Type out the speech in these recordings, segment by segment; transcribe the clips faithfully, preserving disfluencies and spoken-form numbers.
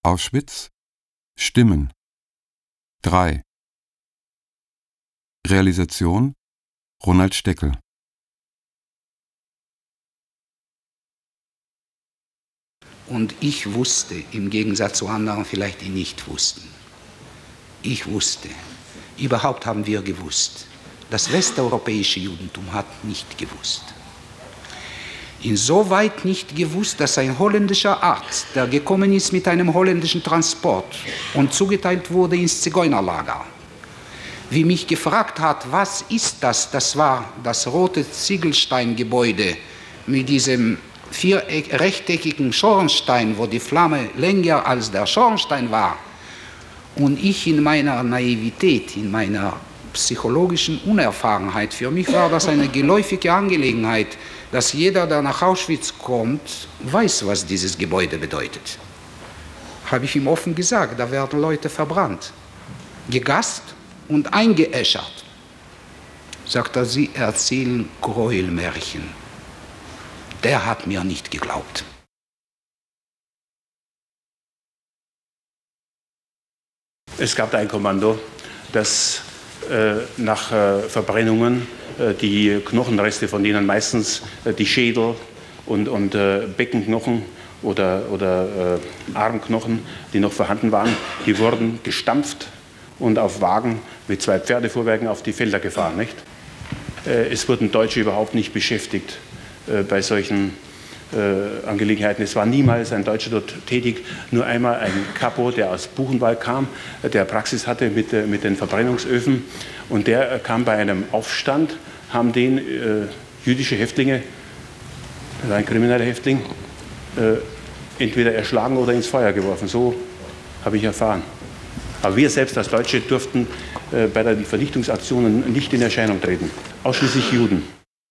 Auschwitz, Stimmen drei. Realisation Ronald Steckel. Und ich wusste, im Gegensatz zu anderen vielleicht, die nicht wussten. Ich wusste, überhaupt haben wir gewusst. Das westeuropäische Judentum hat nicht gewusst. Insoweit nicht gewusst, dass ein holländischer Arzt, der gekommen ist mit einem holländischen Transport und zugeteilt wurde ins Zigeunerlager, wie mich gefragt hat, was ist das? Das war das rote Ziegelsteingebäude mit diesem vier rechteckigen Schornstein, wo die Flamme länger als der Schornstein war. Und ich in meiner Naivität, in meiner psychologischen Unerfahrenheit, für mich war das eine geläufige Angelegenheit, dass jeder, der nach Auschwitz kommt, weiß, was dieses Gebäude bedeutet. Habe ich ihm offen gesagt, da werden Leute verbrannt, gegast und eingeäschert. Sagt er, Sie erzählen Gräuelmärchen. Der hat mir nicht geglaubt. Es gab da ein Kommando, das äh, nach äh, Verbrennungen äh, die Knochenreste, von denen meistens äh, die Schädel und, und äh, Beckenknochen oder, oder äh, Armknochen, die noch vorhanden waren, die wurden gestampft und auf Wagen mit zwei Pferdefuhrwerken auf die Felder gefahren. Nicht? Äh, es wurden Deutsche überhaupt nicht beschäftigt äh, bei solchen Äh, Angelegenheiten. Es war niemals ein Deutscher dort tätig, nur einmal ein Kapo, der aus Buchenwald kam, der Praxis hatte mit, äh, mit den Verbrennungsöfen, und der äh, kam bei einem Aufstand, haben den äh, jüdische Häftlinge, das war ein krimineller Häftling, äh, entweder erschlagen oder ins Feuer geworfen. So habe ich erfahren. Aber wir selbst als Deutsche durften äh, bei den Vernichtungsaktionen nicht in Erscheinung treten. Ausschließlich Juden.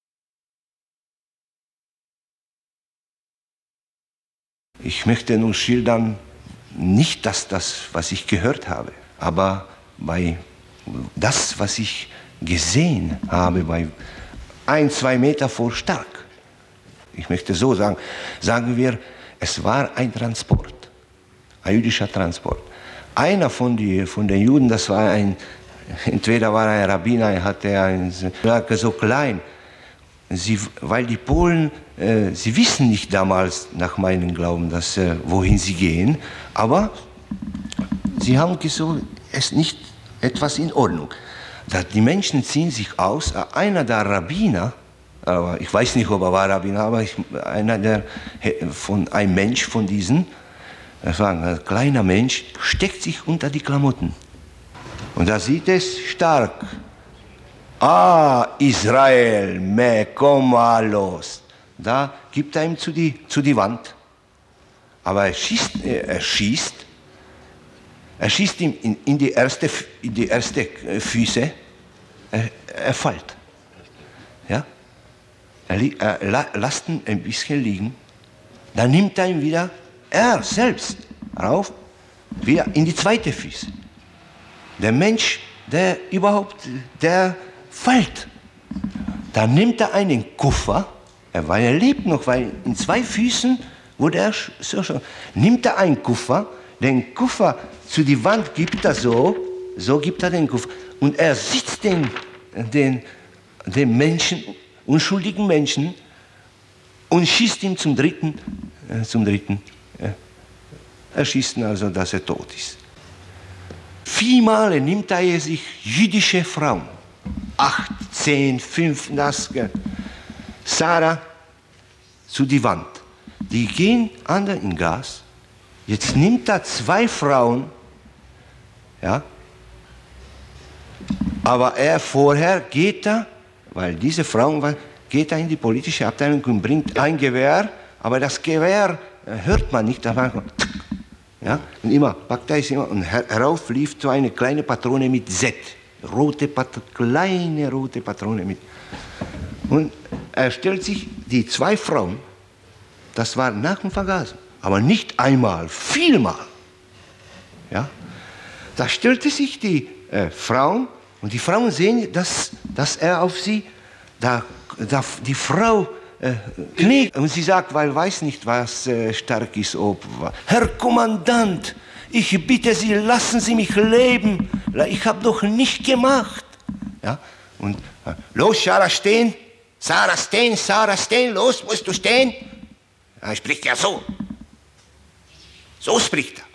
Ich möchte nur schildern, nicht das, das, was ich gehört habe, aber bei das, was ich gesehen habe, bei ein, zwei Meter vor Stark. Ich möchte so sagen, sagen wir, es war ein Transport, ein jüdischer Transport. Einer von, die, von den Juden, das war ein, entweder war er ein Rabbiner, er hatte ein, so klein. Sie, weil die Polen, äh, sie wissen nicht damals, nach meinem Glauben, dass, äh, wohin sie gehen, aber sie haben gesagt, es ist nicht etwas in Ordnung. Da die Menschen ziehen sich aus, einer der Rabbiner, aber ich weiß nicht, ob er war Rabbiner, aber ich, einer der, von, ein Mensch von diesen, das war ein kleiner Mensch, steckt sich unter die Klamotten. Und da sieht es stark. Ah, Israel, me, komm mal los. Da gibt er ihm zu die, zu die Wand. Aber er schießt, er schießt, er schießt ihm in, in, die, erste, in die erste Füße, er, er fällt. Ja? Er, er la, lasst ihn ein bisschen liegen, dann nimmt er ihn wieder, er selbst, rauf, wieder in die zweite Füße. Der Mensch, der überhaupt, der fällt. Dann nimmt er einen Koffer, weil er lebt noch, weil in zwei Füßen wurde er so schon. Nimmt er einen Koffer, den Koffer zu die Wand gibt er so, so gibt er den Koffer. Und er sitzt den, den, den Menschen, unschuldigen Menschen, und schießt ihn zum dritten, äh, zum dritten. Äh, er schießt ihn also, dass er tot ist. Viermal nimmt er sich jüdische Frauen. Acht, zehn, fünf, das, Sarah, zu die Wand. Die gehen andere in Gas. Jetzt nimmt er zwei Frauen, ja, aber er vorher geht er, weil diese Frauen waren, geht er in die politische Abteilung und bringt ein Gewehr, aber das Gewehr hört man nicht, ja, und immer packt er es immer, und herauf lief so eine kleine Patrone mit Z. Rote Pat kleine rote Patrone mit. Und er stellt sich die zwei Frauen, das war nach dem Vergasen, aber nicht einmal, vielmal. Ja? Da stellte sich die äh, Frauen, und die Frauen sehen, dass, dass er auf sie, da, da die Frau äh, kniet. Und sie sagt, weil weiß nicht, was äh, stark ist. Ob, Herr Kommandant, ich bitte Sie, lassen Sie mich leben. Ich habe doch nicht gemacht. Ja? Und äh, los, Sarah, stehen. Sarah, stehen, Sarah, stehen. Los, musst du stehen. Er spricht ja so. So spricht er.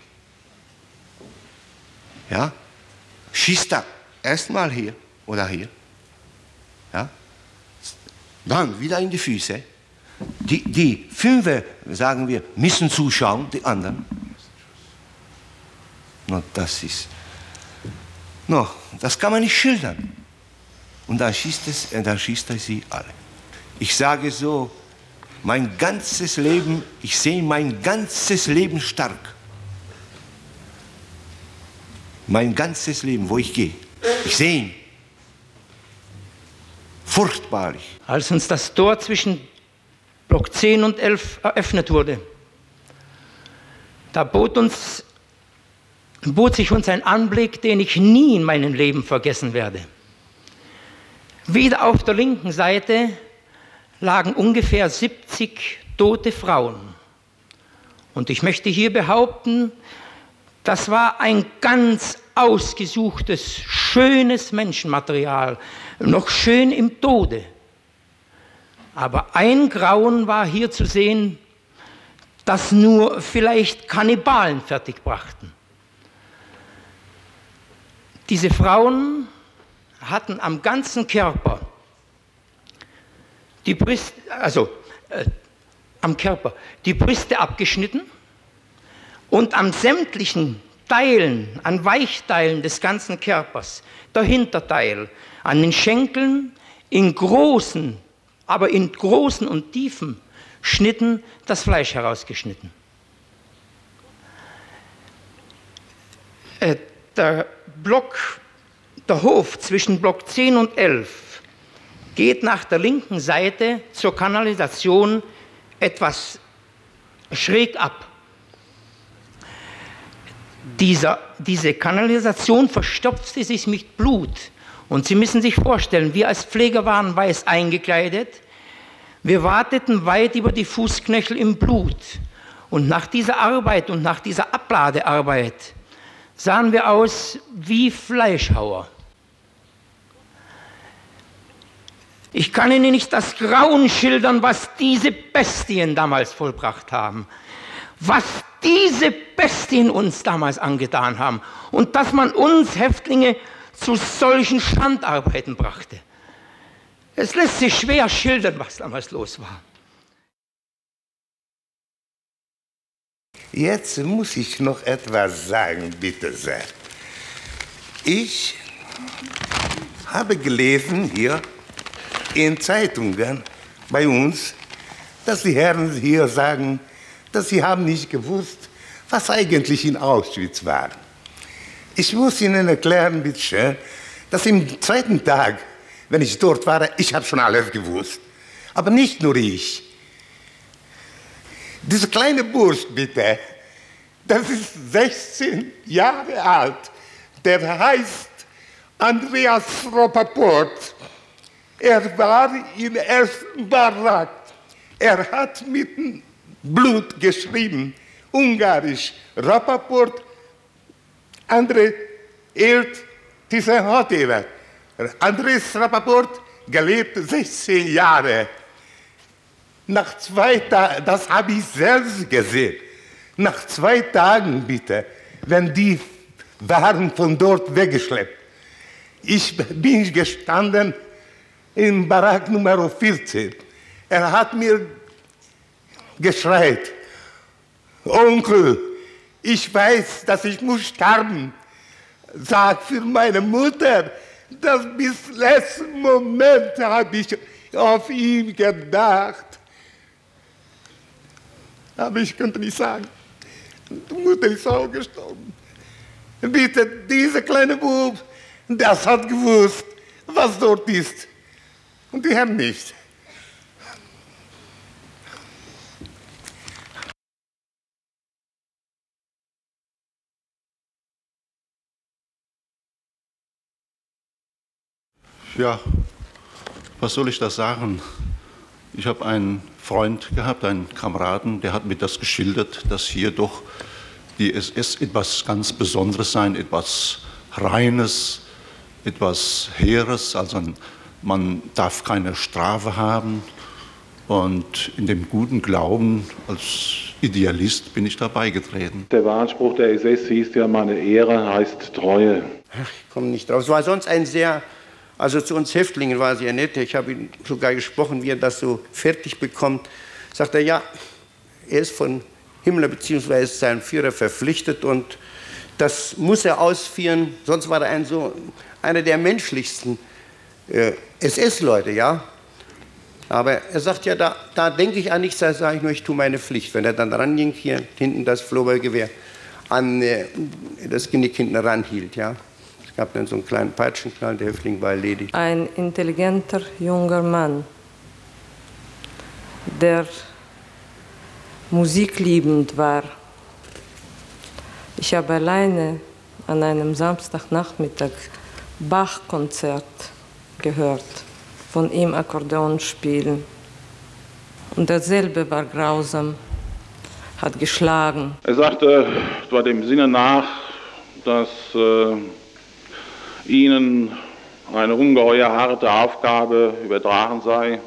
Ja? Schießt er erstmal hier oder hier. Ja? Dann wieder in die Füße. Die, die Fünfe, sagen wir, müssen zuschauen, die anderen. No, das ist, no, das kann man nicht schildern. Und dann schießt, es, dann schießt er sie alle. Ich sage so, mein ganzes Leben, ich sehe mein ganzes Leben stark. Mein ganzes Leben, wo ich gehe. Ich sehe ihn. Furchtbarlich. Als uns das Tor zwischen Block zehn und elf eröffnet wurde, da bot, uns, bot sich uns ein Anblick, den ich nie in meinem Leben vergessen werde. Wieder auf der linken Seite lagen ungefähr siebzig tote Frauen. Und ich möchte hier behaupten, das war ein ganz ausgesuchtes, schönes Menschenmaterial, noch schön im Tode. Aber ein Grauen war hier zu sehen, das nur vielleicht Kannibalen fertigbrachten. Diese Frauen hatten am ganzen Körper, die Brüste, also äh, am Körper, die Brüste abgeschnitten und an sämtlichen Teilen, an Weichteilen des ganzen Körpers, der Hinterteil, an den Schenkeln, in großen, aber in großen und tiefen Schnitten das Fleisch herausgeschnitten. Äh, der Block, der Hof zwischen Block zehn und elf geht nach der linken Seite zur Kanalisation etwas schräg ab. Dieser, diese Kanalisation verstopfte sich mit Blut. Und Sie müssen sich vorstellen, wir als Pfleger waren weiß eingekleidet. Wir warteten weit über die Fußknöchel im Blut. Und nach dieser Arbeit und nach dieser Abladearbeit sahen wir aus wie Fleischhauer. Ich kann Ihnen nicht das Grauen schildern, was diese Bestien damals vollbracht haben. Was diese Bestien uns damals angetan haben. Und dass man uns Häftlinge zu solchen Schandarbeiten brachte. Es lässt sich schwer schildern, was damals los war. Jetzt muss ich noch etwas sagen, bitte sehr. Ich habe gelesen hier in Zeitungen bei uns, dass die Herren hier sagen, dass sie haben nicht gewusst, was eigentlich in Auschwitz war. Ich muss Ihnen erklären, bitte schön, dass im zweiten Tag, wenn ich dort war, ich habe schon alles gewusst. Aber nicht nur ich. Dieser kleine Bursch, bitte, das ist sechzehn Jahre alt. Der heißt Andreas Rappaport. Er war im ersten Barack. Er hat mit Blut geschrieben, ungarisch. Rappaport, André Elt Tiszenhat. Andrés Rappaport gelebt sechzehn Jahre. Nach zwei Tagen, das habe ich selbst gesehen, nach zwei Tagen bitte, wenn die waren von dort weggeschleppt. Ich bin gestanden im Barack Nummer vierzehn. Er hat mir geschreit, Onkel, ich weiß, dass ich muss sterben. Sag für meine Mutter, dass bis letzten Moment habe ich auf ihn gedacht. Aber ich konnte nicht sagen, die Mutter ist auch gestorben. Bitte, dieser kleine Bub, das hat gewusst, was dort ist. Und die Herren nicht. Ja, was soll ich da sagen? Ich habe einen Freund gehabt, einen Kameraden, der hat mir das geschildert, dass hier doch die S S etwas ganz Besonderes sein, etwas Reines, etwas Heeres, also man darf keine Strafe haben. Und in dem guten Glauben als Idealist bin ich dabei getreten. Der Wahlspruch der S S hieß ja, meine Ehre heißt Treue. Ach, ich komme nicht drauf. Es war sonst ein sehr, also zu uns Häftlingen war es ja nett. Ich habe ihn sogar gesprochen, wie er das so fertig bekommt. Sagt er, ja, er ist von Himmler bzw. seinem Führer verpflichtet und das muss er ausführen. Sonst war er ein so, einer der menschlichsten äh, S S-Leute, ja. Aber er sagt ja, da, da denke ich an nichts, da sage ich nur, ich tue meine Pflicht. Wenn er dann ranging, hier hinten das Flobbergewehr an äh, das Genick hinten ranhielt, ja. Es gab dann so einen kleinen Peitschenknall, der Häftling war erledigt. Ein intelligenter junger Mann, der musikliebend war. Ich habe alleine an einem Samstagnachmittag Bach-Konzert gehört, von ihm Akkordeon spielen. Und derselbe war grausam, hat geschlagen. Er sagte, es war dem Sinne nach, dass äh, ihnen eine ungeheuer harte Aufgabe übertragen sei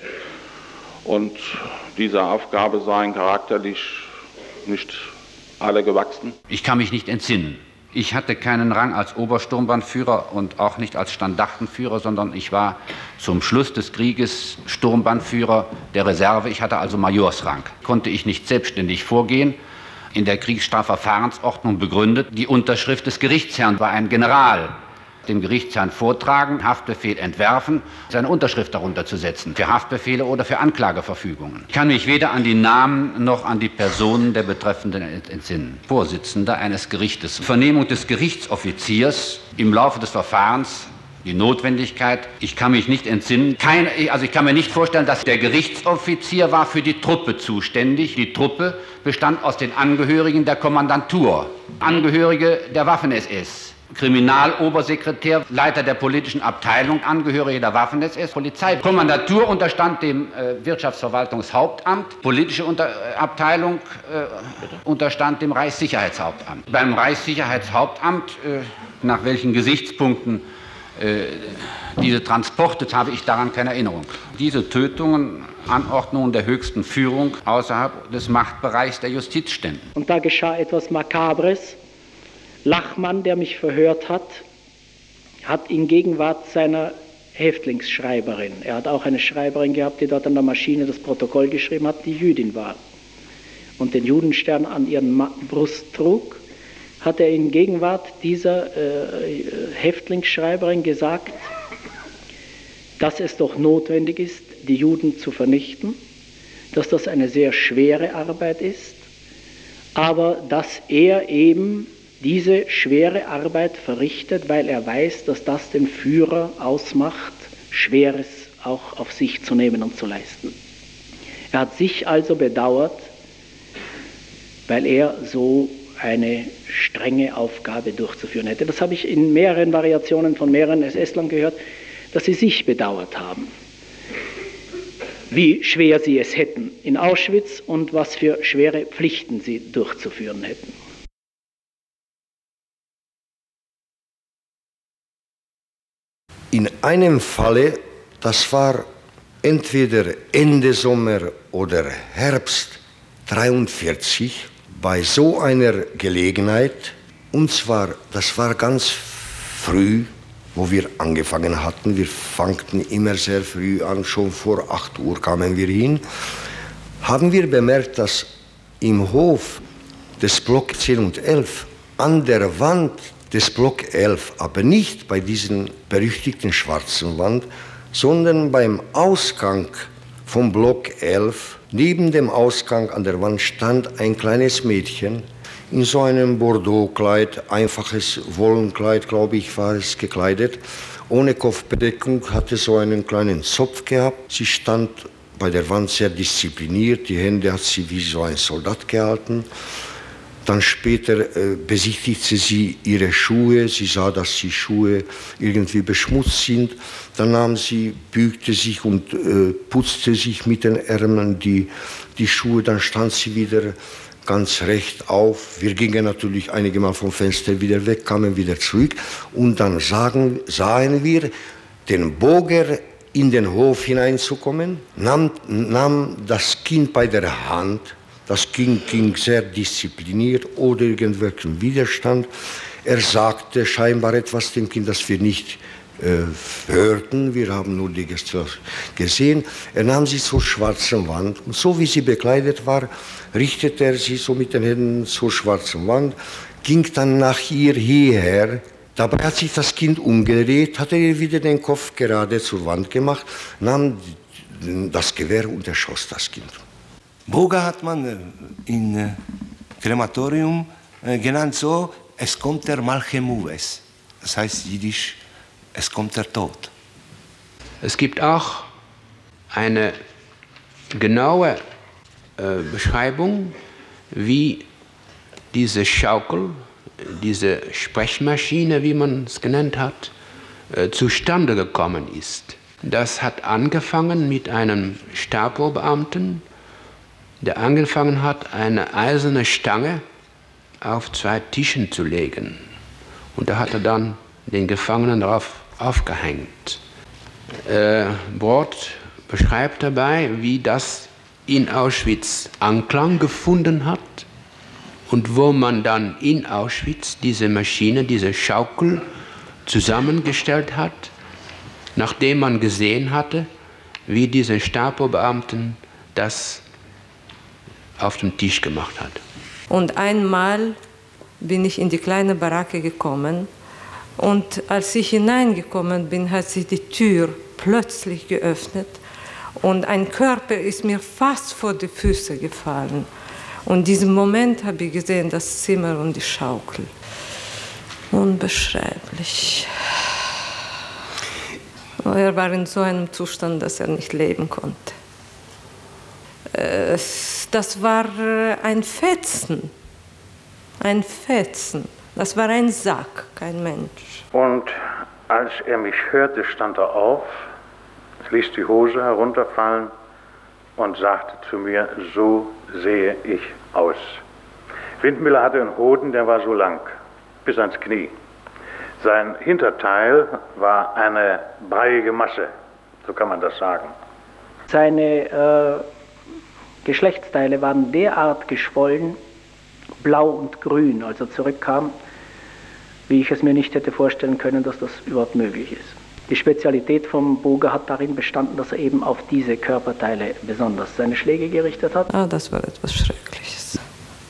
und dieser Aufgabe seien charakterlich nicht alle gewachsen. Ich kann mich nicht entsinnen. Ich hatte keinen Rang als Obersturmbannführer und auch nicht als Standartenführer, sondern ich war zum Schluss des Krieges Sturmbannführer der Reserve. Ich hatte also Majorsrang. Konnte ich nicht selbstständig vorgehen. In der Kriegsstrafverfahrensordnung begründet. Die Unterschrift des Gerichtsherrn war ein General. Dem Gerichtsherrn vortragen, Haftbefehl entwerfen, seine Unterschrift darunter zu setzen, für Haftbefehle oder für Anklageverfügungen. Ich kann mich weder an die Namen noch an die Personen der Betreffenden entsinnen. Vorsitzender eines Gerichtes. Vernehmung des Gerichtsoffiziers im Laufe des Verfahrens, die Notwendigkeit. Ich kann mich nicht entsinnen. Keine, also ich kann mir nicht vorstellen, dass der Gerichtsoffizier war für die Truppe zuständig. Die Truppe bestand aus den Angehörigen der Kommandantur, Angehörige der Waffen-S S. Kriminalobersekretär, Leiter der politischen Abteilung, Angehörige der Waffen-S S, Polizei. Kommandantur unterstand dem äh, Wirtschaftsverwaltungshauptamt, politische Unter äh, Abteilung äh, unterstand dem Reichssicherheitshauptamt. Beim Reichssicherheitshauptamt, äh, nach welchen Gesichtspunkten äh, diese Transporte, habe ich daran keine Erinnerung. Diese Tötungen, Anordnungen der höchsten Führung außerhalb des Machtbereichs der Justiz ständen. Und da geschah etwas Makabres. Lachmann, der mich verhört hat, hat in Gegenwart seiner Häftlingsschreiberin, er hat auch eine Schreiberin gehabt, die dort an der Maschine das Protokoll geschrieben hat, die Jüdin war und den Judenstern an ihren Brust trug, hat er in Gegenwart dieser äh, Häftlingsschreiberin gesagt, dass es doch notwendig ist, die Juden zu vernichten, dass das eine sehr schwere Arbeit ist, aber dass er eben diese schwere Arbeit verrichtet, weil er weiß, dass das den Führer ausmacht, Schweres auch auf sich zu nehmen und zu leisten. Er hat sich also bedauert, weil er so eine strenge Aufgabe durchzuführen hätte. Das habe ich in mehreren Variationen von mehreren S S-Lern gehört, dass sie sich bedauert haben, wie schwer sie es hätten in Auschwitz und was für schwere Pflichten sie durchzuführen hätten. In einem Falle, das war entweder Ende Sommer oder Herbst dreiundvierzig, bei so einer Gelegenheit, und zwar, das war ganz früh, wo wir angefangen hatten, wir fangten immer sehr früh an, schon vor acht Uhr kamen wir hin, haben wir bemerkt, dass im Hof des Block zehn und elf an der Wand des Block elf, aber nicht bei diesen berüchtigten schwarzen Wand, sondern beim Ausgang vom Block elf, neben dem Ausgang an der Wand stand ein kleines Mädchen in so einem Bordeauxkleid, einfaches Wollenkleid, glaube ich, war es gekleidet, ohne Kopfbedeckung, hatte so einen kleinen Zopf gehabt. Sie stand bei der Wand sehr diszipliniert, die Hände hat sie wie so ein Soldat gehalten. Dann später äh, besichtigte sie ihre Schuhe. Sie sah, dass die Schuhe irgendwie beschmutzt sind. Dann nahm sie, bückte sich und äh, putzte sich mit den Ärmeln die, die Schuhe. Dann stand sie wieder ganz recht auf. Wir gingen natürlich einige Mal vom Fenster wieder weg, kamen wieder zurück. Und dann sagen, sahen wir den Boger in den Hof hineinzukommen, nahm, nahm das Kind bei der Hand. Das Kind ging sehr diszipliniert, ohne irgendwelchen Widerstand. Er sagte scheinbar etwas dem Kind, das wir nicht äh, hörten. Wir haben nur die Geste gesehen. Er nahm sie zur schwarzen Wand. Und so wie sie bekleidet war, richtete er sie so mit den Händen zur schwarzen Wand, ging dann nach ihr hierher. Dabei hat sich das Kind umgedreht, hatte ihr wieder den Kopf gerade zur Wand gemacht, nahm das Gewehr und erschoss das Kind. Boga hat man im Krematorium genannt so, es kommt der Malche Moves. Das heißt jiddisch, es kommt der Tod. Es gibt auch eine genaue äh, Beschreibung, wie diese Schaukel, diese Sprechmaschine, wie man es genannt hat, äh, zustande gekommen ist. Das hat angefangen mit einem Stapo-Beamten, der angefangen hat, eine eiserne Stange auf zwei Tischen zu legen. Und da hat er dann den Gefangenen darauf aufgehängt. Äh, Brod beschreibt dabei, wie das in Auschwitz Anklang gefunden hat und wo man dann in Auschwitz diese Maschine, diese Schaukel zusammengestellt hat, nachdem man gesehen hatte, wie diese Stapo-Beamten das auf dem Tisch gemacht hat. Und einmal bin ich in die kleine Baracke gekommen und als ich hineingekommen bin, hat sich die Tür plötzlich geöffnet und ein Körper ist mir fast vor die Füße gefallen. Und in diesem Moment habe ich gesehen, das Zimmer und die Schaukel. Unbeschreiblich. Er war in so einem Zustand, dass er nicht leben konnte. Das war ein Fetzen, ein Fetzen. Das war ein Sack, kein Mensch. Und als er mich hörte, stand er auf, ließ die Hose herunterfallen und sagte zu mir, so sehe ich aus. Windmüller hatte einen Hoden, der war so lang, bis ans Knie. Sein Hinterteil war eine breiige Masse, so kann man das sagen. Seine äh, Geschlechtsteile waren derart geschwollen, blau und grün, als er zurückkam, wie ich es mir nicht hätte vorstellen können, dass das überhaupt möglich ist. Die Spezialität vom Boga hat darin bestanden, dass er eben auf diese Körperteile besonders seine Schläge gerichtet hat. Ah, das war etwas Schreckliches.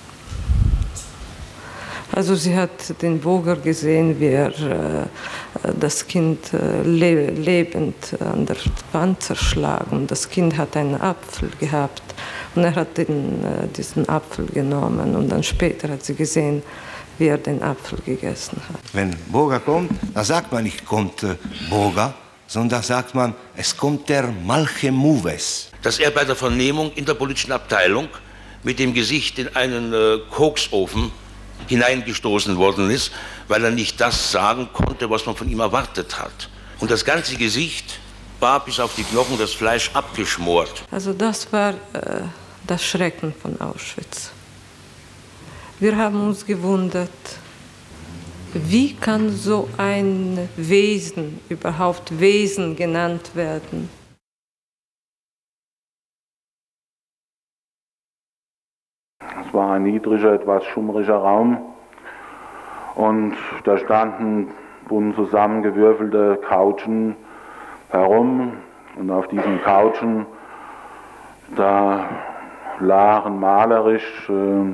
Also sie hat den Boger gesehen, wie er äh, das Kind äh, le lebend an der Wand zerschlagen. Das Kind hat einen Apfel gehabt und er hat den, äh, diesen Apfel genommen und dann später hat sie gesehen, wie er den Apfel gegessen hat. Wenn Boga kommt, dann sagt man nicht, kommt äh, Boga, sondern sagt man, es kommt der Malche Moves. Dass er bei der Vernehmung in der politischen Abteilung mit dem Gesicht in einen äh, Koksofen hineingestoßen worden ist, weil er nicht das sagen konnte, was man von ihm erwartet hat. Und das ganze Gesicht war bis auf die Knochen, das Fleisch abgeschmort. Also das war äh, das Schrecken von Auschwitz. Wir haben uns gewundert, wie kann so ein Wesen überhaupt Wesen genannt werden? Es war ein niedriger, etwas schummriger Raum und da standen bunt zusammengewürfelte Couchen herum und auf diesen Couchen, da lagen malerisch äh,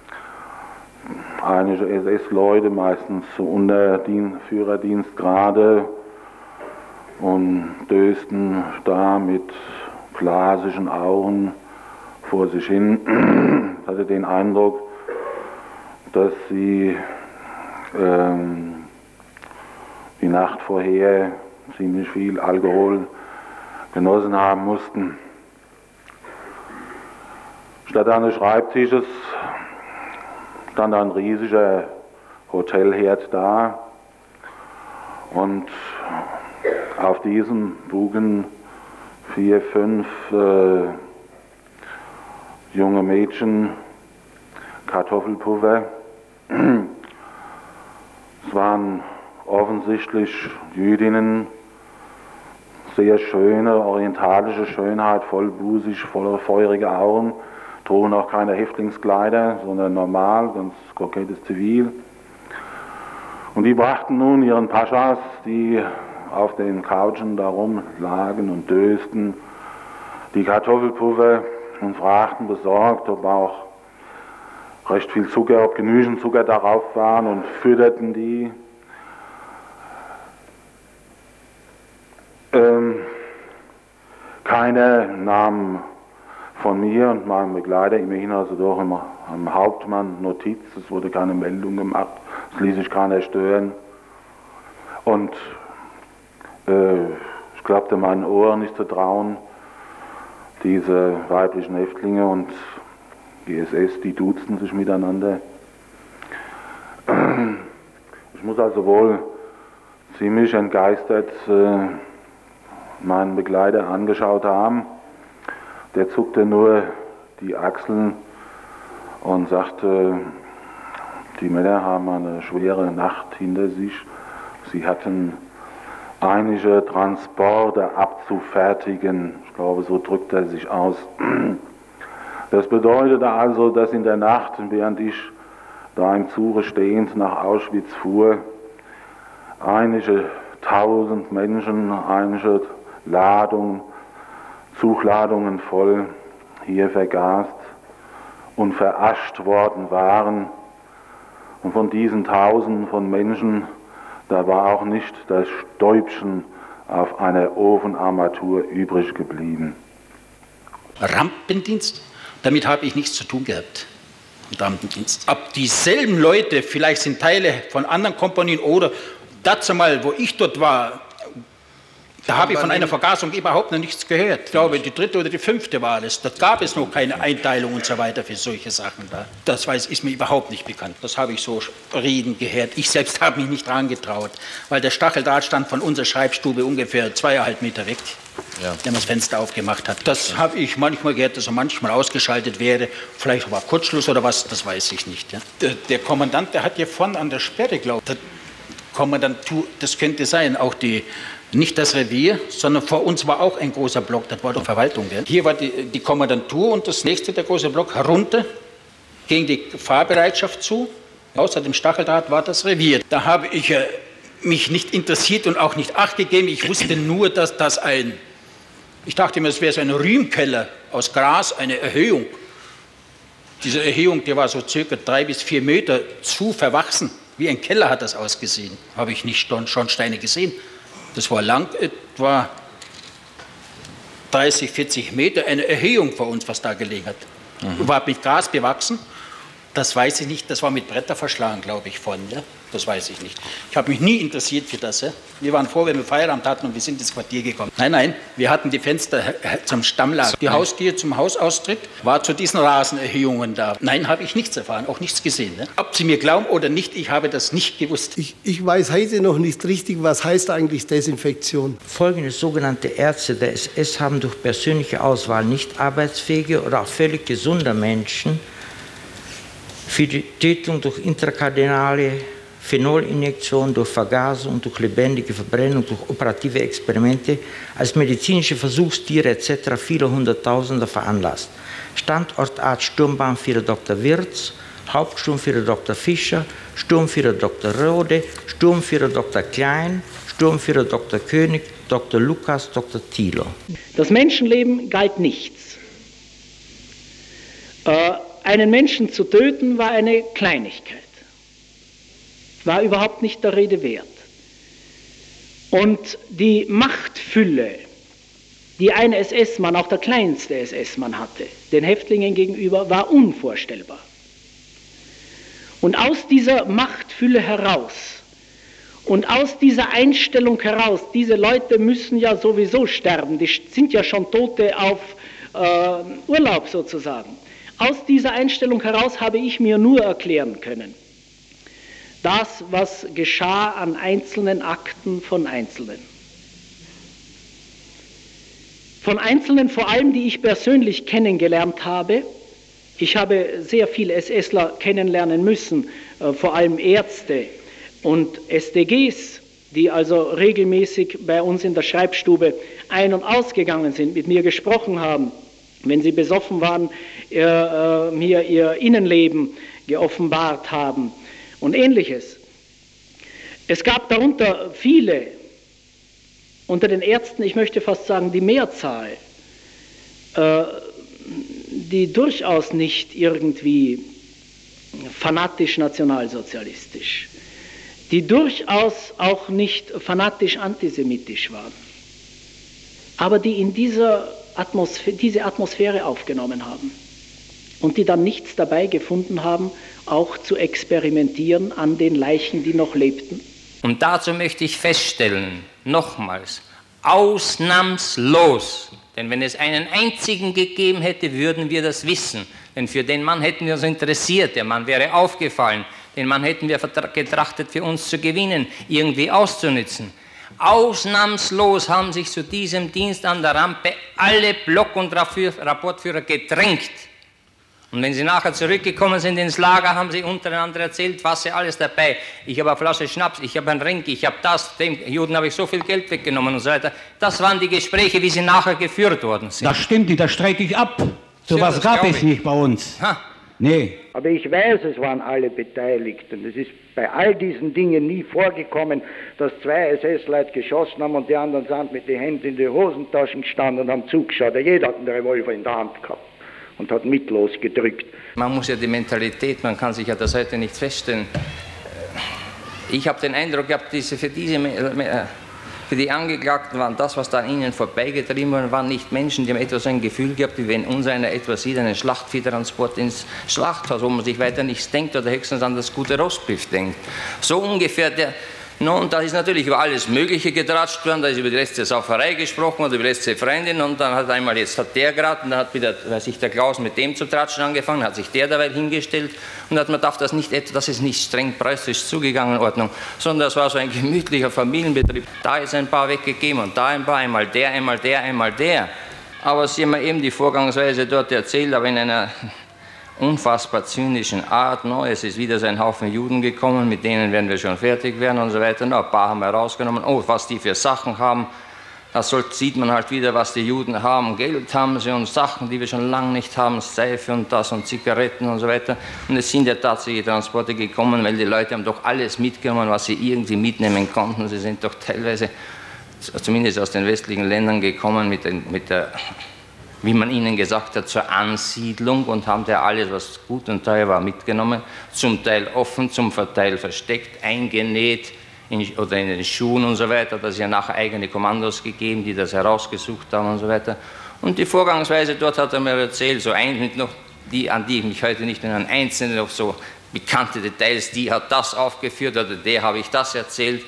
einige S S-Leute, meistens unter Führerdienstgrade und dösten da mit glasischen Augen vor sich hin. Ich hatte den Eindruck, dass sie ähm, die Nacht vorher ziemlich viel Alkohol genossen haben mussten. Statt eines Schreibtisches stand ein riesiger Hotelherd da und auf diesem bugen vier, fünf äh, junge Mädchen Kartoffelpuffer. Es waren offensichtlich Jüdinnen, sehr schöne, orientalische Schönheit, vollbusig, voller feurige Augen, trugen auch keine Häftlingskleider, sondern normal, ganz kokettes Zivil. Und die brachten nun ihren Paschas, die auf den Couchen darum lagen und dösten, die Kartoffelpuffer und fragten besorgt, ob auch recht viel Zucker, ob genügend Zucker darauf waren und fütterten die. Ähm, keiner nahm von mir und meinem Begleiter, immerhin also doch im, am Hauptmann Notiz, es wurde keine Meldung gemacht, es ließ sich keiner stören. Und äh, ich glaubte meinen Ohren nicht zu trauen, diese weiblichen Häftlinge und die S S, die duzten sich miteinander. Ich muss also wohl ziemlich entgeistert äh, meinen Begleiter angeschaut haben. Der zuckte nur die Achseln und sagte, die Männer haben eine schwere Nacht hinter sich. Sie hatten einige Transporte abzufertigen. Ich glaube, so drückt er sich aus. Das bedeutete also, dass in der Nacht, während ich da im Zuge stehend nach Auschwitz fuhr, einige tausend Menschen, einige Ladungen, Zugladungen voll hier vergast und verascht worden waren. Und von diesen Tausenden von Menschen, da war auch nicht das Stäubchen auf einer Ofenarmatur übrig geblieben. Rampendienst? Damit habe ich nichts zu tun gehabt. Rampendienst. Ob dieselben Leute, vielleicht sind Teile von anderen Kompanien oder dazu mal, wo ich dort war, da habe ich von einer Vergasung überhaupt noch nichts gehört. Ich glaube, die dritte oder die fünfte war es. Dort gab es noch keine Einteilung und so weiter für solche Sachen da. Das weiß, ist mir überhaupt nicht bekannt. Das habe ich so reden gehört. Ich selbst habe mich nicht dran getraut, weil der Stacheldraht stand von unserer Schreibstube ungefähr zweieinhalb Meter weg, ja, wenn man das Fenster aufgemacht hat. Das ja. habe ich manchmal gehört, dass er manchmal ausgeschaltet wäre. Vielleicht war Kurzschluss oder was, das weiß ich nicht. Ja. Der, der Kommandant, der hat hier vorne an der Sperre, glaube ich, der Kommandant, das könnte sein, auch die... Nicht das Revier, sondern vor uns war auch ein großer Block, das war die Verwaltung. Gell? Hier war die, die Kommandantur und das nächste, der große Block, herunter, gegen die Fahrbereitschaft zu. Außer dem Stacheldraht war das Revier. Da habe ich äh, mich nicht interessiert und auch nicht acht gegeben. Ich wusste nur, dass das ein, ich dachte mir, es wäre so ein Rühmkeller aus Gras, eine Erhöhung. Diese Erhöhung, die war so circa drei bis vier Meter zu verwachsen. Wie ein Keller hat das ausgesehen. Habe ich nicht schon Steine gesehen. Das war lang, etwa dreißig, vierzig Meter, eine Erhöhung vor uns, was da gelegen hat. Mhm. War mit Gras bewachsen, das weiß ich nicht, das war mit Bretter verschlagen, glaube ich, von, ja? Das weiß ich nicht. Ich habe mich nie interessiert für das. Ja? Wir waren froh, wenn wir Feierabend hatten und wir sind ins Quartier gekommen. Nein, nein, wir hatten die Fenster zum Stammlager. Die Haustür zum Hausaustritt war zu diesen Rasenerhöhungen da. Nein, habe ich nichts erfahren, auch nichts gesehen. Ja? Ob Sie mir glauben oder nicht, ich habe das nicht gewusst. Ich, ich weiß heute noch nicht richtig, was heißt eigentlich Desinfektion. Folgende sogenannte Ärzte der S S haben durch persönliche Auswahl nicht arbeitsfähige oder auch völlig gesunder Menschen für die Tötung durch intrakardinale Phenolinjektion, durch Vergasung, durch lebendige Verbrennung, durch operative Experimente als medizinische Versuchstiere et cetera viele Hunderttausender veranlasst. Standortarzt Sturmbannführer Doktor Wirz, Hauptsturmführer Doktor Fischer, Sturmführer Doktor Rode, Sturmführer Doktor Klein, Sturmführer Doktor König, Doktor Lukas, Doktor Thilo. Das Menschenleben galt nichts. Äh, einen Menschen zu töten war eine Kleinigkeit. War überhaupt nicht der Rede wert. Und die Machtfülle, die ein S S-Mann, auch der kleinste S S-Mann hatte, den Häftlingen gegenüber, war unvorstellbar. Und aus dieser Machtfülle heraus und aus dieser Einstellung heraus, diese Leute müssen ja sowieso sterben, die sind ja schon Tote auf äh, Urlaub sozusagen. Aus dieser Einstellung heraus habe ich mir nur erklären können, das, was geschah an einzelnen Akten von Einzelnen. Von Einzelnen vor allem, die ich persönlich kennengelernt habe. Ich habe sehr viele SSler kennenlernen müssen, äh, vor allem Ärzte und S D Gs, die also regelmäßig bei uns in der Schreibstube ein- und ausgegangen sind, mit mir gesprochen haben, wenn sie besoffen waren, äh, äh, mir ihr Innenleben geoffenbart haben und Ähnliches. Es gab darunter viele, unter den Ärzten, ich möchte fast sagen die Mehrzahl, äh, die durchaus nicht irgendwie fanatisch nationalsozialistisch, die durchaus auch nicht fanatisch antisemitisch waren, aber die in dieser Atmosphäre, diese Atmosphäre aufgenommen haben und die dann nichts dabei gefunden haben, auch zu experimentieren an den Leichen, die noch lebten. Und dazu möchte ich feststellen, nochmals, ausnahmslos, denn wenn es einen einzigen gegeben hätte, würden wir das wissen, denn für den Mann hätten wir uns interessiert, der Mann wäre aufgefallen, den Mann hätten wir getrachtet, für uns zu gewinnen, irgendwie auszunützen. Ausnahmslos haben sich zu diesem Dienst an der Rampe alle Block- und Rapportführer gedrängt. Und wenn sie nachher zurückgekommen sind ins Lager, haben sie untereinander erzählt, was sie alles dabei. Ich habe eine Flasche Schnaps, ich habe einen Ring, ich habe das, dem Juden habe ich so viel Geld weggenommen und so weiter. Das waren die Gespräche, wie sie nachher geführt worden sind. Das stimmt nicht, das streite ich ab. So was gab es nicht bei uns. Ha. Nee. Aber ich weiß, es waren alle beteiligt. Und es ist bei all diesen Dingen nie vorgekommen, dass zwei S S-Leute geschossen haben und die anderen sind mit den Händen in die Hosentaschen gestanden und haben zugeschaut. Jeder hat einen Revolver in der Hand gehabt und hat mittellos gedrückt. Man muss ja die Mentalität, man kann sich ja das heute nicht feststellen. Ich habe den Eindruck gehabt, diese, für, diese, für die Angeklagten waren das, was da an ihnen vorbeigetrieben wurde, waren nicht Menschen, die haben etwas ein Gefühl gehabt, wie wenn uns einer etwas sieht, einen Schlachtviehtransport ins Schlachthaus, wo man sich weiter nichts denkt oder höchstens an das gute Rostbiff denkt. So ungefähr der... No, und da ist natürlich über alles Mögliche getratscht worden, da ist über die letzte Sauferei gesprochen oder über die letzte Freundin und dann hat einmal, jetzt hat der gerade, und dann hat wieder, weiß ich, der Klaus mit dem zu tratschen angefangen, hat sich der dabei hingestellt und hat man darf das nicht, das ist nicht streng preußisch zugegangen in Ordnung, sondern das war so ein gemütlicher Familienbetrieb. Da ist ein paar weggegeben und da ein paar, einmal der, einmal der, einmal der. Aber Sie haben mir eben die Vorgangsweise dort erzählt, aber in einer unfassbar zynischen Art, no, es ist wieder so ein Haufen Juden gekommen, mit denen werden wir schon fertig werden und so weiter. No, ein paar haben wir rausgenommen, oh, was die für Sachen haben, da sieht man halt wieder, was die Juden haben. Geld haben sie und Sachen, die wir schon lange nicht haben, Seife und das und Zigaretten und so weiter. Und es sind ja tatsächlich Transporte gekommen, weil die Leute haben doch alles mitgenommen, was sie irgendwie mitnehmen konnten. Sie sind doch teilweise, zumindest aus den westlichen Ländern, gekommen mit, den, mit der... wie man ihnen gesagt hat, zur Ansiedlung und haben da alles, was gut und teuer war, mitgenommen, zum Teil offen, zum Teil versteckt, eingenäht in, oder in den Schuhen und so weiter. Das ist ja nachher eigene Kommandos gegeben, die das herausgesucht haben und so weiter. Und die Vorgangsweise dort hat er mir erzählt, so ein, noch die, an die ich mich heute nicht an einzelne noch so bekannte Details, die hat das aufgeführt oder der habe ich das erzählt.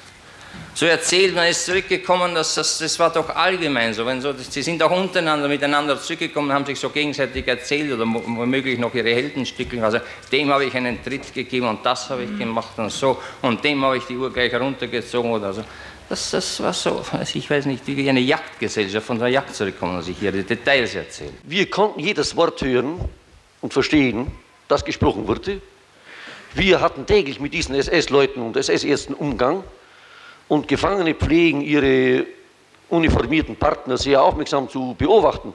So erzählt, man ist zurückgekommen, dass das, das war doch allgemein so. Wenn so. Sie sind auch untereinander miteinander zurückgekommen, haben sich so gegenseitig erzählt oder womöglich noch ihre Heldenstücke. Also dem habe ich einen Tritt gegeben und das habe ich gemacht und so. Und dem habe ich die Uhr gleich heruntergezogen oder so. Das, das war so, ich weiß nicht, wie eine Jagdgesellschaft von der Jagd zurückkommen und sich ihre Details erzählen. Wir konnten jedes Wort hören und verstehen, das gesprochen wurde. Wir hatten täglich mit diesen S S-Leuten und S S-Ärzten Umgang. Und Gefangene pflegen ihre uniformierten Partner sehr aufmerksam zu beobachten.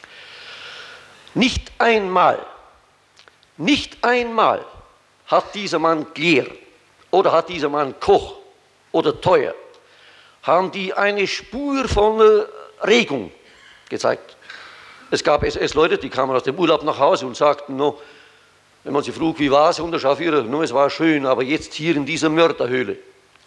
Nicht einmal, nicht einmal hat dieser Mann Gleer oder hat dieser Mann Koch oder Teuer, haben die eine Spur von Regung gezeigt. Es gab S S-Leute, die kamen aus dem Urlaub nach Hause und sagten, no, wenn man sie frug, wie war es, Unterscharführer, no, es war schön, aber jetzt hier in dieser Mörderhöhle.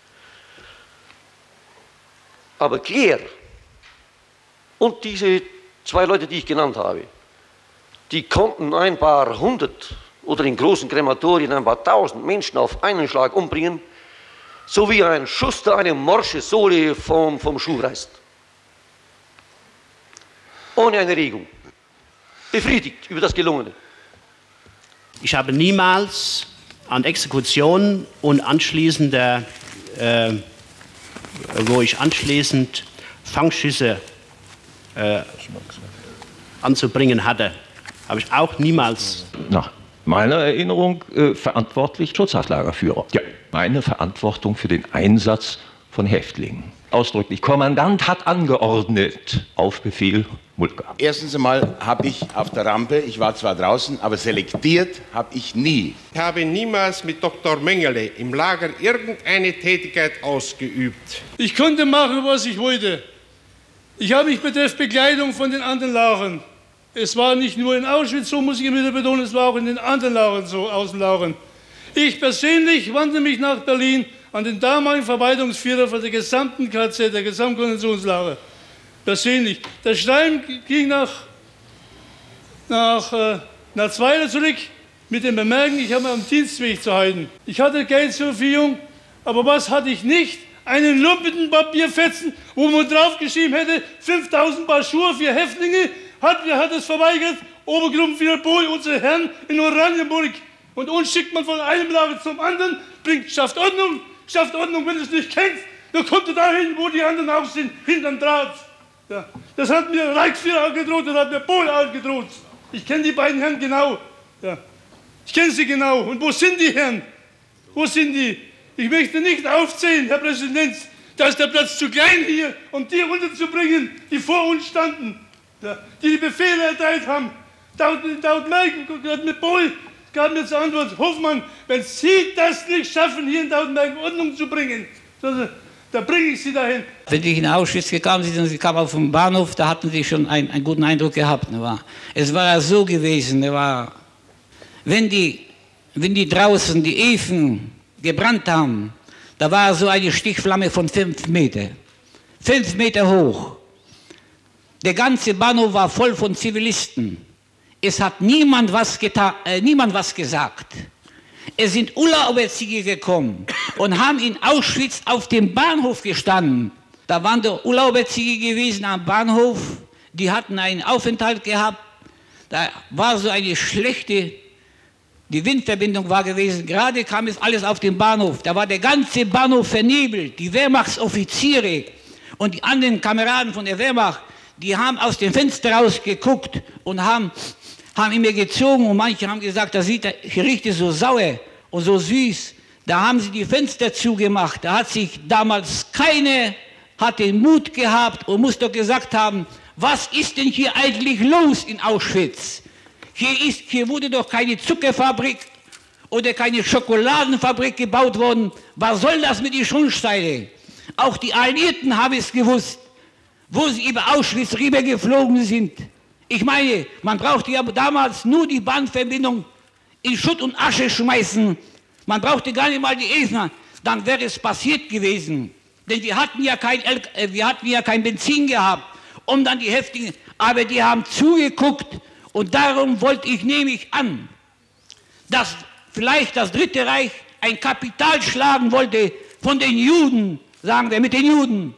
Aber Gleer und diese zwei Leute, die ich genannt habe, die konnten ein paar hundert oder in großen Krematorien ein paar tausend Menschen auf einen Schlag umbringen, so wie ein Schuster eine morsche Sohle vom, vom Schuh reißt. Ohne eine Regung. Befriedigt über das Gelungene. Ich habe niemals an Exekutionen und anschließende, äh, wo ich anschließend Fangschüsse äh, anzubringen hatte, habe ich auch niemals. Nach meiner Erinnerung äh, verantwortlich Schutzhaftlagerführer. Ja, meine Verantwortung für den Einsatz von Häftlingen. Ausdrücklich, Kommandant hat angeordnet, auf Befehl Mulka. Erstens einmal habe ich auf der Rampe, ich war zwar draußen, aber selektiert habe ich nie. Ich habe niemals mit Doktor Mengele im Lager irgendeine Tätigkeit ausgeübt. Ich konnte machen, was ich wollte. Ich habe mich betreffs Bekleidung von den anderen Lagern. Es war nicht nur in Auschwitz so, muss ich immer wieder betonen, es war auch in den anderen Lagern so, Außenlagern. Ich persönlich wandte mich nach Berlin an den damaligen Verwaltungsführer von der gesamten K Z, der Gesamtkonzentrationslager. Persönlich. Der Schreiben ging nach, nach, äh, nach Zweiter zurück mit dem Bemerken, ich habe mir am Dienstweg zu halten. Ich hatte Geld zur Verfügung, aber was hatte ich nicht? Einen lumpigen Papierfetzen, wo man draufgeschrieben hätte, fünftausend Paar Schuhe für Häftlinge, hat, wer hat es verweigert? Obergruppenführer Bohl, unsere Herren in Oranienburg. Und uns schickt man von einem Lager zum anderen, bringt, schafft Ordnung, schafft Ordnung, wenn du es nicht kennst, dann kommt er dahin, wo die anderen auch sind, hinterm Draht. Ja. Das hat mir Reichsführer angedroht, das hat mir Bohl angedroht. Ich kenne die beiden Herren genau. Ja. Ich kenne sie genau. Und wo sind die Herren? Wo sind die? Ich möchte nicht aufzählen, Herr Präsident, da ist der Platz zu klein hier, um die unterzubringen, die vor uns standen, ja, die die Befehle erteilt haben. Daut, Daut Merken hat mit Bohl gab mir zur Antwort, Hofmann, wenn Sie das nicht schaffen, hier in Dautenberg Ordnung zu bringen, da bringe ich Sie dahin. Wenn Sie in Auschwitz gekommen sind und Sie kamen auf den Bahnhof, da hatten Sie schon einen, einen guten Eindruck gehabt. Ne, war. Es war ja so gewesen, ne, war, wenn, die, wenn die draußen die Öfen gebrannt haben, da war so eine Stichflamme von fünf Meter. Fünf Meter hoch. Der ganze Bahnhof war voll von Zivilisten. Es hat niemand was, getan, äh, niemand was gesagt. Es sind Urlauberzieher gekommen und haben in Auschwitz auf dem Bahnhof gestanden. Da waren der Urlauberzieher gewesen am Bahnhof, die hatten einen Aufenthalt gehabt. Da war so eine schlechte, die Windverbindung war gewesen. Gerade kam es alles auf den Bahnhof. Da war der ganze Bahnhof vernebelt. Die Wehrmachtsoffiziere und die anderen Kameraden von der Wehrmacht, die haben aus dem Fenster rausgeguckt und haben haben ihn mir gezogen und manche haben gesagt, da sieht der Gericht so sauer und so süß. Da haben sie die Fenster zugemacht. Da hat sich damals keine, hat den Mut gehabt und muss doch gesagt haben, was ist denn hier eigentlich los in Auschwitz? Hier, ist, hier wurde doch keine Zuckerfabrik oder keine Schokoladenfabrik gebaut worden. Was soll das mit den Schornsteinen? Auch die Alliierten haben es gewusst, wo sie über Auschwitz rübergeflogen sind. Ich meine, man brauchte ja damals nur die Bahnverbindung in Schutt und Asche schmeißen. Man brauchte gar nicht mal die Öfen, dann wäre es passiert gewesen. Denn wir hatten ja kein, äh, wir hatten ja kein Benzin gehabt, um dann die Häftlinge, aber die haben zugeguckt und darum wollte ich nämlich an, dass vielleicht das Dritte Reich ein Kapital schlagen wollte von den Juden, sagen wir, mit den Juden.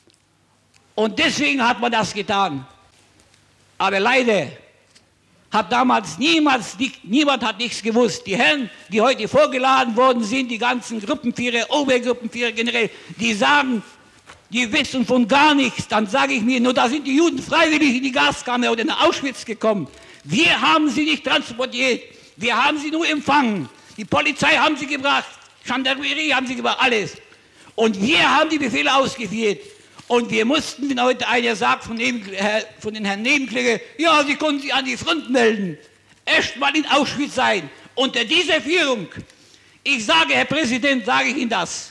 Und deswegen hat man das getan. Aber leider hat damals niemals, niemand hat nichts gewusst. Die Herren, die heute vorgeladen worden sind, die ganzen Gruppenführer, Obergruppenführer generell, die sagen, die wissen von gar nichts. Dann sage ich mir, nur da sind die Juden freiwillig in die Gaskammer oder nach Auschwitz gekommen. Wir haben sie nicht transportiert, wir haben sie nur empfangen. Die Polizei haben sie gebracht, Gendarmerie haben sie gebracht, alles. Und wir haben die Befehle ausgeführt. Und wir mussten, wenn heute einer sagt von, dem, von den Herrn Nebenkläger, ja, Sie konnten sich an die Front melden, erst mal in Auschwitz sein. Unter dieser Führung, ich sage, Herr Präsident, sage ich Ihnen das,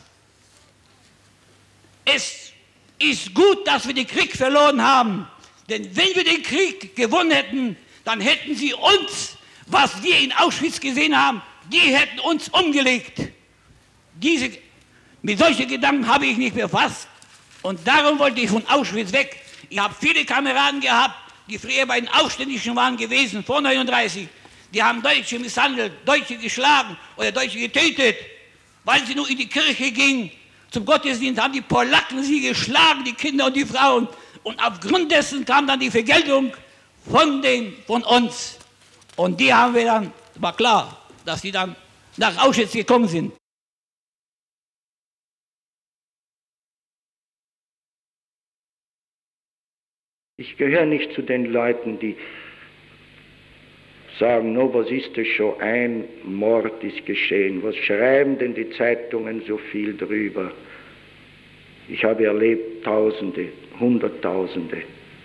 es ist gut, dass wir den Krieg verloren haben, denn wenn wir den Krieg gewonnen hätten, dann hätten Sie uns, was wir in Auschwitz gesehen haben, die hätten uns umgelegt. Diese, mit solchen Gedanken habe ich nicht befasst. Und darum wollte ich von Auschwitz weg. Ich habe viele Kameraden gehabt, die früher bei den Aufständischen waren gewesen, vor neununddreißig. Die haben Deutsche misshandelt, Deutsche geschlagen oder Deutsche getötet, weil sie nur in die Kirche gingen. Zum Gottesdienst haben die Polacken sie geschlagen, die Kinder und die Frauen. Und aufgrund dessen kam dann die Vergeltung von, den, von uns. Und die haben wir dann war klar, dass sie dann nach Auschwitz gekommen sind. Ich gehöre nicht zu den Leuten, die sagen, no, was ist das schon, ein Mord ist geschehen, was schreiben denn die Zeitungen so viel drüber? Ich habe erlebt, Tausende, Hunderttausende,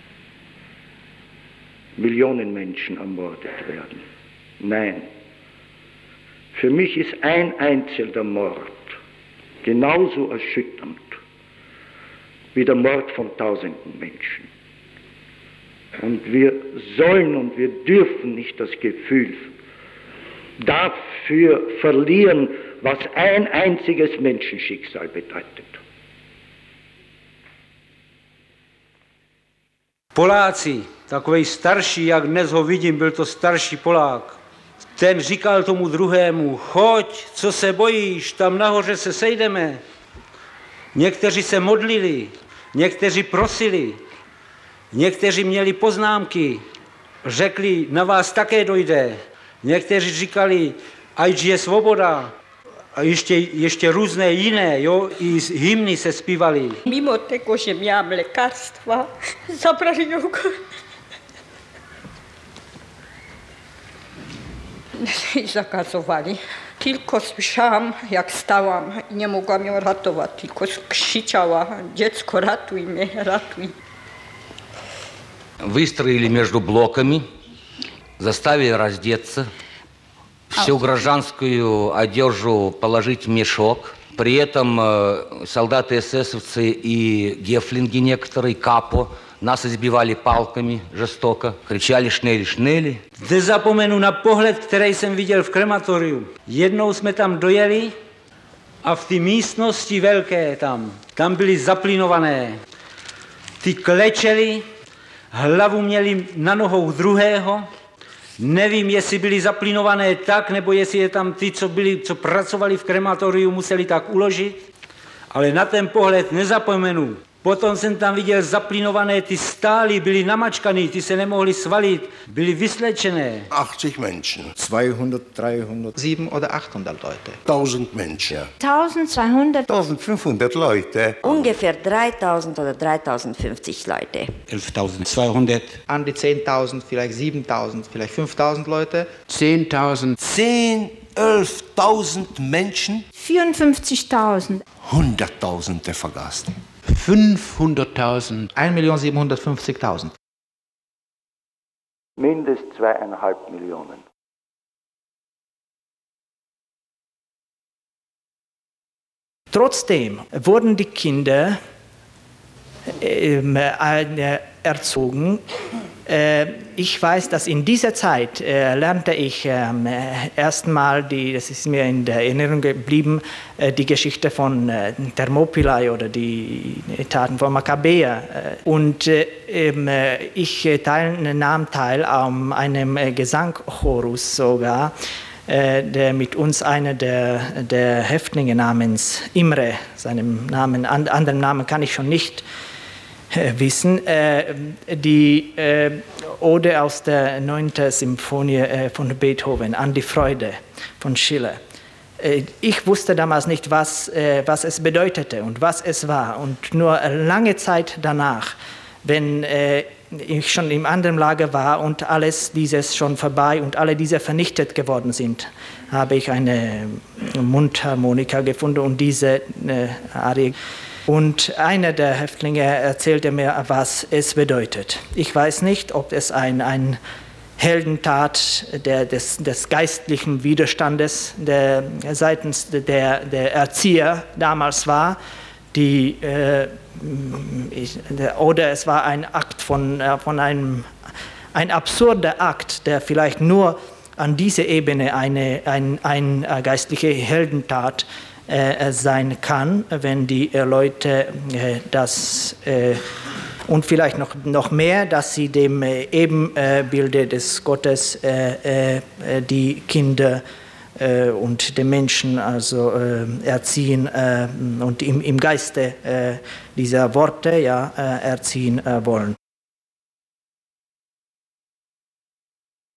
Millionen Menschen ermordet werden. Nein, für mich ist ein einzelner Mord genauso erschütternd wie der Mord von tausenden Menschen. Und wir sollen und wir dürfen nicht das Gefühl dafür verlieren, was ein einziges Menschenschicksal bedeutet. Poláci, takový starší, jak dnes ho vidím, byl to starší Polák. Ten říkal tomu druhému, choď, co se bojíš, tam nahoře se sejdeme. Někteří se modlili, někteří prosili, někteří měli poznámky, řekli, na vás také dojde. Někteří říkali, ať je svoboda. A ještě, ještě různé jiné, jo, i hymny se zpívaly. Mimo tego, że miałam lekarstwa, zabrali ją. I zakazowali. Tylko słyszałam, jak stałam i nie mogłam ją ratować, tylko krzyczała, dziecko, ratuj mnie, ratuj. Выстроили между блоками, заставили раздеться, всю гражданскую одежду положить в мешок. При этом солдаты-эсэсовцы и гефлинги некоторые, капо, нас избивали палками жестоко, кричали «Шнели, шнели». Nezapomenu na pohled, který jsem viděl v krematoriu. Jednou jsme tam dojeli a v té místnosti velké tam, tam byly zaplínované. Ty klečeli, hlavu měli na nohou druhého. Nevím, jestli byli zaplínované tak, nebo jestli je tam ty, co, byli, co pracovali v krematoriu, museli tak uložit. Ale na ten pohled nezapomenu. Potom jsem tam viděl zaplínované, ty stály, byly namačkaný, ty se nemohli svalit, byly vyslečené. achtzig Menschen. zweihundert, dreihundert, siebenhundert oder achthundert Leute. tausend Menschen. eintausendzweihundert. eintausendfünfhundert Leute. Ungefähr dreitausend oder dreitausendfünfzig Leute. elftausendzweihundert. An die zehntausend, vielleicht siebentausend, vielleicht fünftausend Leute. zehntausend. Zehn, elftausend Menschen. vierundfünfzigtausend. Hunderttausende vergaßen. fünfhunderttausend. eine Million siebenhundertfünfzigtausend. Mindestens zweieinhalb Millionen. Trotzdem wurden die Kinder äh, erzogen. Äh, ich weiß, dass in dieser Zeit äh, lernte ich äh, erstmal, die, das ist mir in der Erinnerung geblieben, äh, die Geschichte von äh, Thermopylae oder die Taten von Makkabäer. Und äh, äh, ich teil, nahm teil an einem äh, Gesangchorus sogar, äh, der mit uns einer der, der Häftlinge namens Imre, seinem Namen, an, anderen Namen kann ich schon nicht wissen, äh, die äh, Ode aus der neunten Symphonie äh, von Beethoven, An die Freude von Schiller. Äh, ich wusste damals nicht, was, äh, was es bedeutete und was es war. Und nur lange Zeit danach, wenn äh, ich schon im anderen Lager war und alles dieses schon vorbei und alle diese vernichtet geworden sind, habe ich eine Mundharmonika gefunden und diese äh, Arie. Und einer der Häftlinge erzählte mir, was es bedeutet. Ich weiß nicht, ob es ein, ein Heldentat der, des, des geistlichen Widerstandes der, seitens der, der Erzieher damals war, die, äh, ich, oder es war ein Akt von, äh, von einem ein absurder Akt, der vielleicht nur an dieser Ebene eine, ein, ein geistliche Heldentat Äh, sein kann, wenn die äh, Leute äh, das äh, und vielleicht noch, noch mehr, dass sie dem äh, Ebenbilde des Gottes äh, äh, die Kinder äh, und den Menschen also äh, erziehen äh, und im, im Geiste äh, dieser Worte ja, äh, erziehen äh, wollen.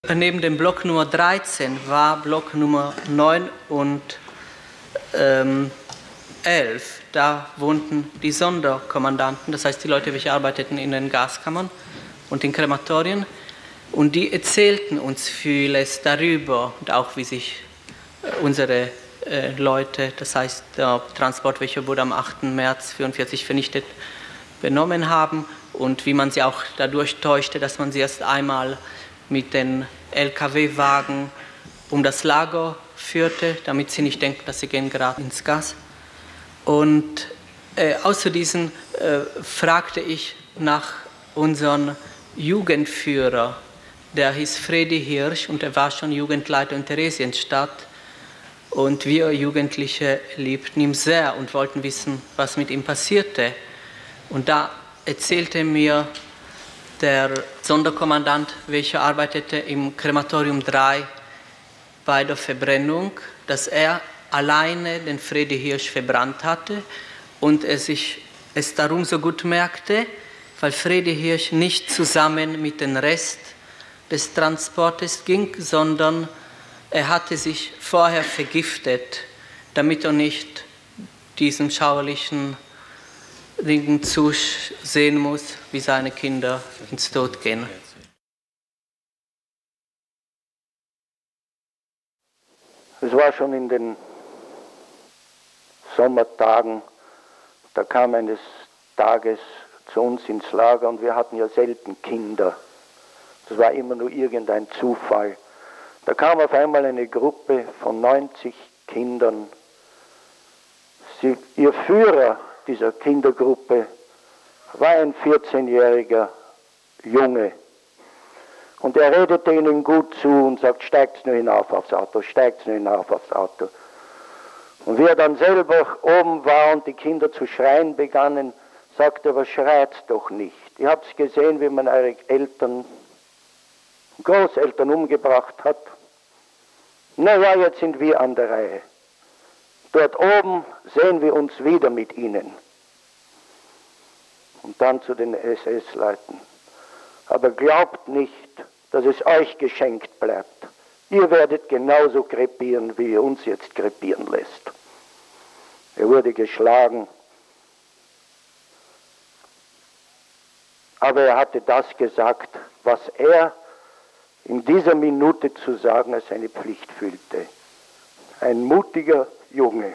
neben dem Block Nummer dreizehn war Block Nummer neun und ähm, elf. Da wohnten die Sonderkommandanten, das heißt die Leute, welche arbeiteten in den Gaskammern und in Krematorien. Und die erzählten uns vieles darüber und auch wie sich unsere äh, Leute, das heißt der Transport, welcher wurde am achten März neunzehnhundertvierundvierzig vernichtet, benommen haben und wie man sie auch dadurch täuschte, dass man sie erst einmal mit den L K W-Wagen um das Lager führte, damit sie nicht denken, dass sie gehen gerade ins Gas. Und äh, außer diesen äh, fragte ich nach unserem Jugendführer, der hieß Fredi Hirsch und er war schon Jugendleiter in Theresienstadt. Und wir Jugendliche liebten ihn sehr und wollten wissen, was mit ihm passierte. Und da erzählte mir der Sonderkommandant, welcher arbeitete im Krematorium drei bei der Verbrennung, dass er alleine den Fredi Hirsch verbrannt hatte und er sich es darum so gut merkte, weil Fredi Hirsch nicht zusammen mit dem Rest des Transportes ging, sondern er hatte sich vorher vergiftet, damit er nicht diesen schauerlichen Dingen zusehen muss, wie seine Kinder ins Tod gehen. Es war schon in den Sommertagen, da kam eines Tages zu uns ins Lager und wir hatten ja selten Kinder. Das war immer nur irgendein Zufall. Da kam auf einmal eine Gruppe von neunzig Kindern. Sie, ihr Führer dieser Kindergruppe war ein vierzehnjähriger Junge. Und er redete ihnen gut zu und sagt, steigt nur hinauf aufs Auto, steigt nur hinauf aufs Auto. Und wie er dann selber oben war und die Kinder zu schreien begannen, sagte er, aber schreit doch nicht. Ihr habt gesehen, wie man eure Eltern, Großeltern umgebracht hat. Na ja, jetzt sind wir an der Reihe. Dort oben sehen wir uns wieder mit ihnen. Und dann zu den S S-Leuten. Aber glaubt nicht, dass es euch geschenkt bleibt. Ihr werdet genauso krepieren, wie ihr uns jetzt krepieren lässt. Er wurde geschlagen. Aber er hatte das gesagt, was er in dieser Minute zu sagen als seine Pflicht fühlte. Ein mutiger Junge.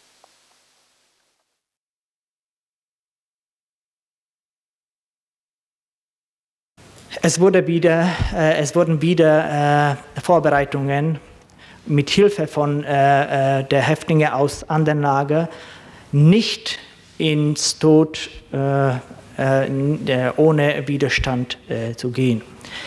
Es, wurde wieder, äh, es wurden wieder äh, Vorbereitungen mit Hilfe von äh, der Häftlinge aus anderen Lager nicht ins Tod äh, äh, ohne Widerstand äh, zu gehen.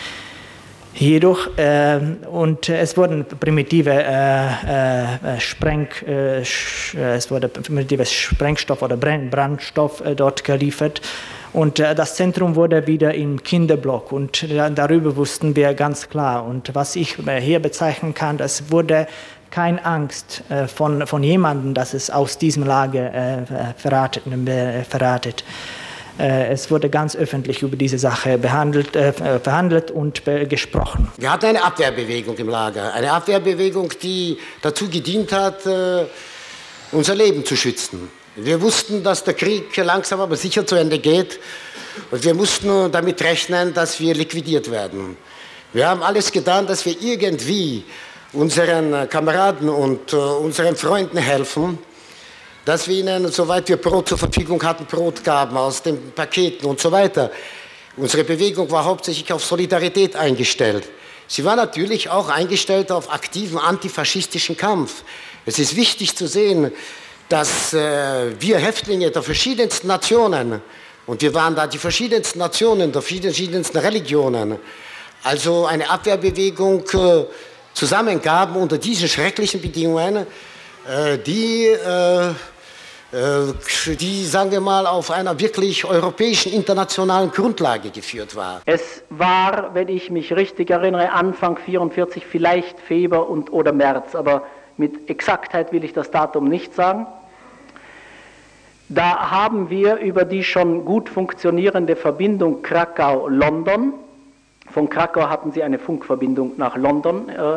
Jedoch, äh, und es wurden primitive äh, äh, Spreng, äh, es wurde primitives Sprengstoff oder Brandstoff äh, dort geliefert. Und äh, das Zentrum wurde wieder im Kinderblock und äh, darüber wussten wir ganz klar. Und was ich äh, hier bezeichnen kann, es wurde keine Angst äh, von, von jemandem, dass es aus diesem Lager äh, verratet. Äh, verratet. Äh, es wurde ganz öffentlich über diese Sache behandelt, äh, verhandelt und äh, gesprochen. Wir hatten eine Abwehrbewegung im Lager, eine Abwehrbewegung, die dazu gedient hat, äh, unser Leben zu schützen. Wir wussten, dass der Krieg langsam aber sicher zu Ende geht und wir mussten damit rechnen, dass wir liquidiert werden. Wir haben alles getan, dass wir irgendwie unseren Kameraden und uh, unseren Freunden helfen, dass wir ihnen, soweit wir Brot zur Verfügung hatten, Brot gaben aus den Paketen und so weiter. Unsere Bewegung war hauptsächlich auf Solidarität eingestellt. Sie war natürlich auch eingestellt auf aktiven antifaschistischen Kampf. Es ist wichtig zu sehen, dass äh, wir Häftlinge der verschiedensten Nationen, und wir waren da die verschiedensten Nationen, der verschiedensten Religionen, also eine Abwehrbewegung äh, zusammengaben unter diesen schrecklichen Bedingungen, äh, die, äh, äh, die, sagen wir mal, auf einer wirklich europäischen, internationalen Grundlage geführt war. Es war, wenn ich mich richtig erinnere, Anfang vierundvierzig, vielleicht Februar und, oder März, aber mit Exaktheit will ich das Datum nicht sagen. Da haben wir über die schon gut funktionierende Verbindung Krakau-London von Krakau hatten sie eine Funkverbindung nach London, äh,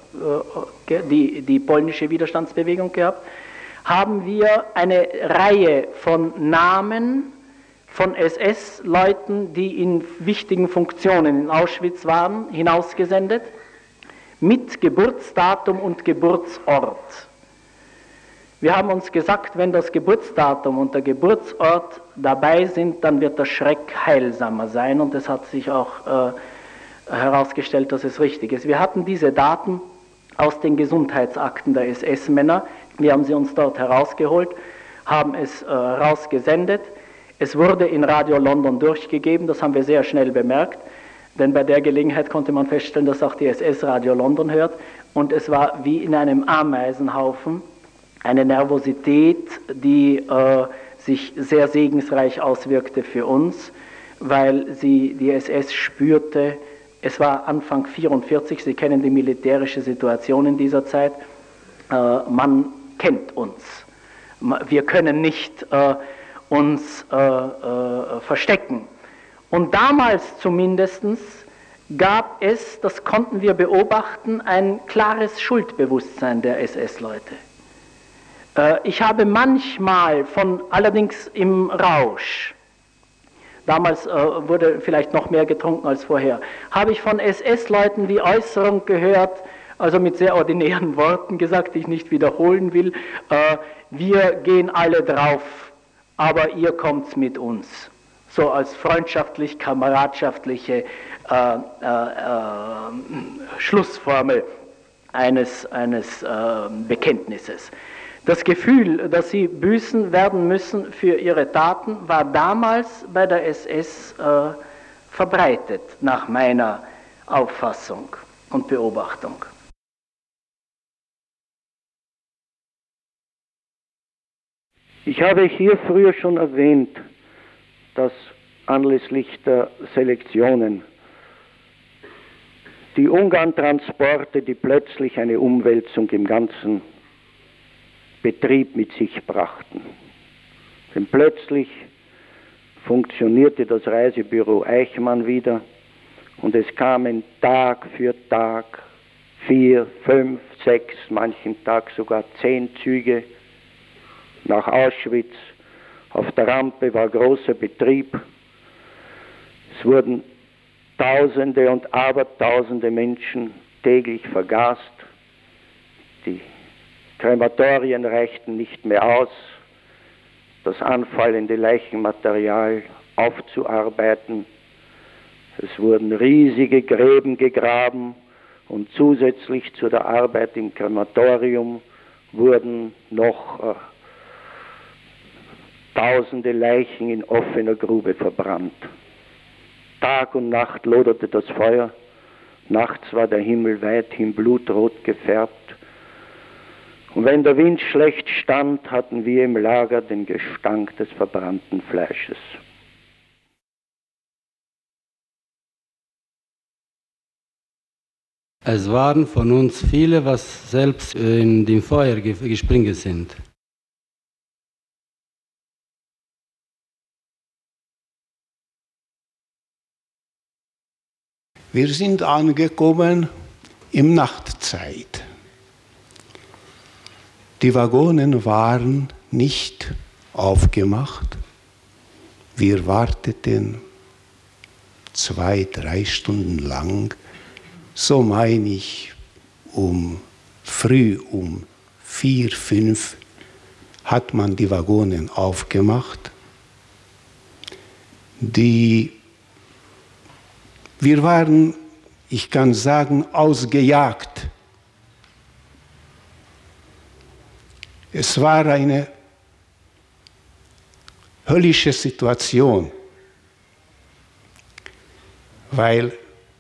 äh, die, die polnische Widerstandsbewegung gehabt, haben wir eine Reihe von Namen von S S-Leuten, die in wichtigen Funktionen in Auschwitz waren, hinausgesendet, mit Geburtsdatum und Geburtsort. Wir haben uns gesagt, wenn das Geburtsdatum und der Geburtsort dabei sind, dann wird der Schreck heilsamer sein, und es hat sich auch äh, herausgestellt, dass es richtig ist. Wir hatten diese Daten aus den Gesundheitsakten der S S-Männer, wir haben sie uns dort herausgeholt, haben es äh, rausgesendet. Es wurde in Radio London durchgegeben, das haben wir sehr schnell bemerkt, denn bei der Gelegenheit konnte man feststellen, dass auch die S S Radio London hört, und es war wie in einem Ameisenhaufen eine Nervosität, die äh, sich sehr segensreich auswirkte für uns, weil sie die S S spürte. Es war Anfang vierundvierzig, Sie kennen die militärische Situation in dieser Zeit, äh, man kennt uns. Wir können nicht äh, uns äh, äh, verstecken. Und damals zumindest gab es, das konnten wir beobachten, ein klares Schuldbewusstsein der S S-Leute. Äh, ich habe manchmal von, allerdings im Rausch, damals äh, wurde vielleicht noch mehr getrunken als vorher, habe ich von S S-Leuten die Äußerung gehört, also mit sehr ordinären Worten gesagt, die ich nicht wiederholen will, äh, wir gehen alle drauf, aber ihr kommt's mit uns. So als freundschaftlich, kameradschaftliche äh, äh, äh, Schlussformel eines, eines äh, Bekenntnisses. Das Gefühl, dass sie büßen werden müssen für ihre Taten, war damals bei der S S äh, verbreitet, nach meiner Auffassung und Beobachtung. Ich habe hier früher schon erwähnt, dass anlässlich der Selektionen die Ungarn-Transporte, die plötzlich eine Umwälzung im ganzen Betrieb mit sich brachten. Denn plötzlich funktionierte das Reisebüro Eichmann wieder und es kamen Tag für Tag vier, fünf, sechs, manchen Tag sogar zehn Züge nach Auschwitz. Auf der Rampe war großer Betrieb. Es wurden Tausende und Abertausende Menschen täglich vergast. Die Krematorien reichten nicht mehr aus, das anfallende Leichenmaterial aufzuarbeiten. Es wurden riesige Gräben gegraben und zusätzlich zu der Arbeit im Krematorium wurden noch äh, tausende Leichen in offener Grube verbrannt. Tag und Nacht loderte das Feuer, nachts war der Himmel weithin blutrot gefärbt. Und wenn der Wind schlecht stand, hatten wir im Lager den Gestank des verbrannten Fleisches. Es waren von uns viele, was selbst in dem Feuer gesprungen sind. Wir sind angekommen im Nachtzeit. Die Waggonen waren nicht aufgemacht. Wir warteten zwei, drei Stunden lang. So meine ich, um früh um vier, fünf hat man die Waggonen aufgemacht. Die, wir waren, ich kann sagen, ausgejagt. Es war eine höllische Situation, weil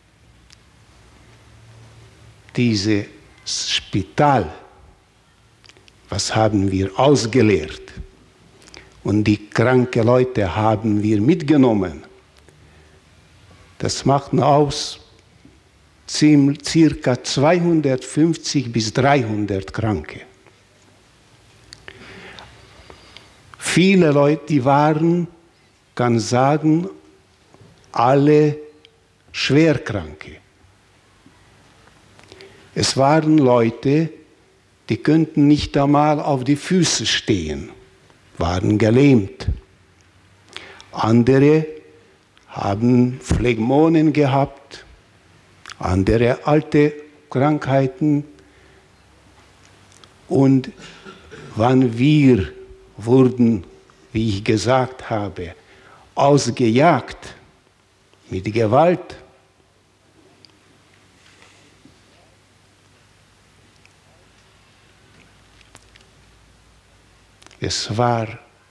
dieses Spital, was haben wir ausgeleert und die kranken Leute haben wir mitgenommen. Das macht aus circa zweihundertfünfzig bis dreihundert Kranke. Viele Leute, die waren, kann sagen, alle Schwerkranke. Es waren Leute, die könnten nicht einmal auf die Füße stehen, waren gelähmt. Andere haben Phlegmonen gehabt, andere alte Krankheiten. Und wann wir wurden, wie ich gesagt habe, ausgejagt mit Gewalt, es war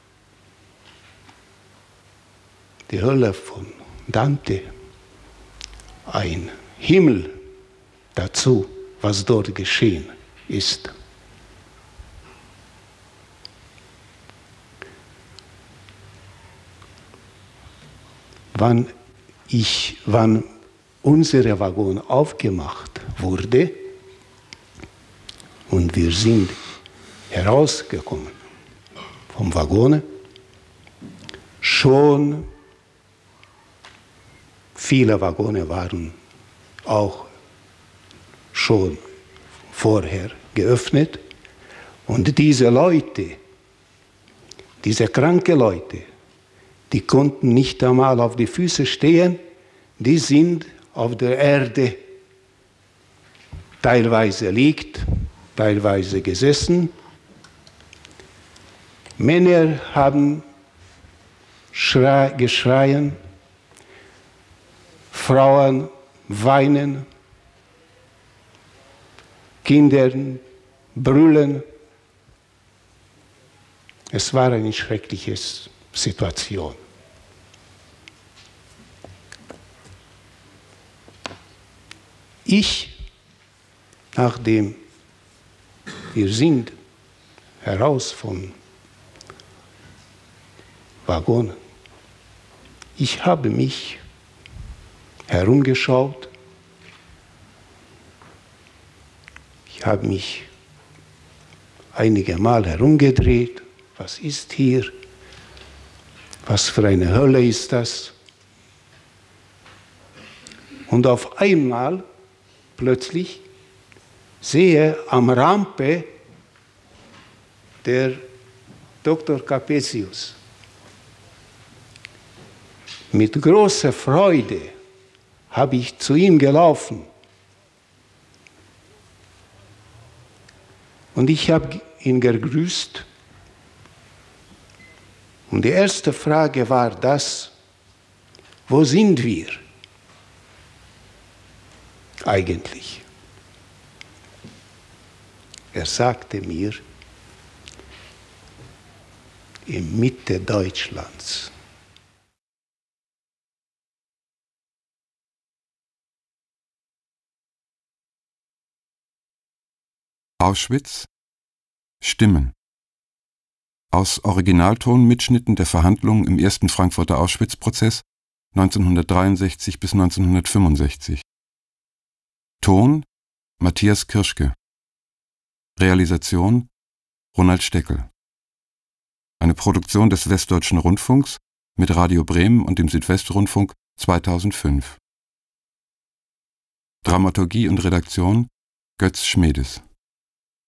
die Hölle von Dante, ein Himmel dazu, was dort geschehen ist. Wann, ich, wann unsere Waggon aufgemacht wurde und wir sind herausgekommen vom Waggon, schon viele Waggone waren auch schon vorher geöffnet und diese Leute, diese kranken Leute, die konnten nicht einmal auf die Füße stehen, die sind auf der Erde teilweise liegt, teilweise gesessen. Männer haben schrei, geschreien, Frauen weinen, Kinder brüllen. Es war eine schreckliche Situation. Ich, nachdem wir sind heraus vom Waggon, ich habe mich herumgeschaut, ich habe mich einige Mal herumgedreht, was ist hier, was für eine Hölle ist das? Und auf einmal plötzlich sehe am Rampe der Doktor Capesius. Mit großer Freude habe ich zu ihm gelaufen. Und ich habe ihn gegrüßt. Und die erste Frage war das, wo sind wir eigentlich? Er sagte mir, in Mitte Deutschlands. Auschwitz. Stimmen. Aus Originaltonmitschnitten der Verhandlungen im ersten Frankfurter Auschwitz-Prozess neunzehnhundertdreiundsechzig bis neunzehnhundertfünfundsechzig. Ton Matthias Kirschke. Realisation Ronald Steckel. Eine Produktion des Westdeutschen Rundfunks mit Radio Bremen und dem Südwestrundfunk zweitausendfünf. Dramaturgie und Redaktion Götz Schmedes.